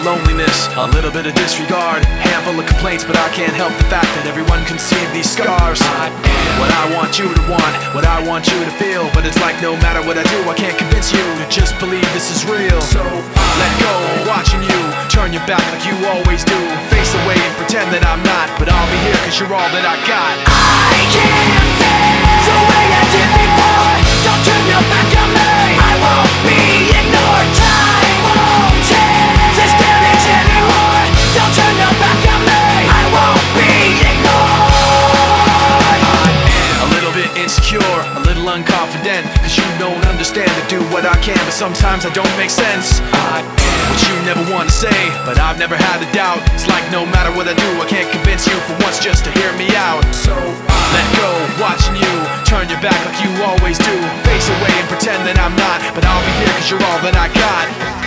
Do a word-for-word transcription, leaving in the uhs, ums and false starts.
loneliness, a little bit of disregard, handful of complaints, but I can't help the fact that everyone can see these scars. I am what I want you to want, what I want you to feel, but it's like no matter what I do, I can't convince you to just believe this is real. So let go, watching you turn your back like you always do, face away and pretend that I'm not, but I'll be here cause you're all that I got. I can't feel the way I did before. Don't turn your back on me, I won't be ignored. Time won't change this damage anymore. Don't turn your back on me, I won't be ignored. I am a little bit insecure, a little unconfident, cause you don't understand to do what I can, but sometimes I don't make sense. I am what you never want to say, but I've never had a doubt. It's like no matter what I do, I can't convince you for once just to hear me out. So let go, watching you turn your back like you always do, face away and pretend that I'm not, but I'll be here cause you're all that I got.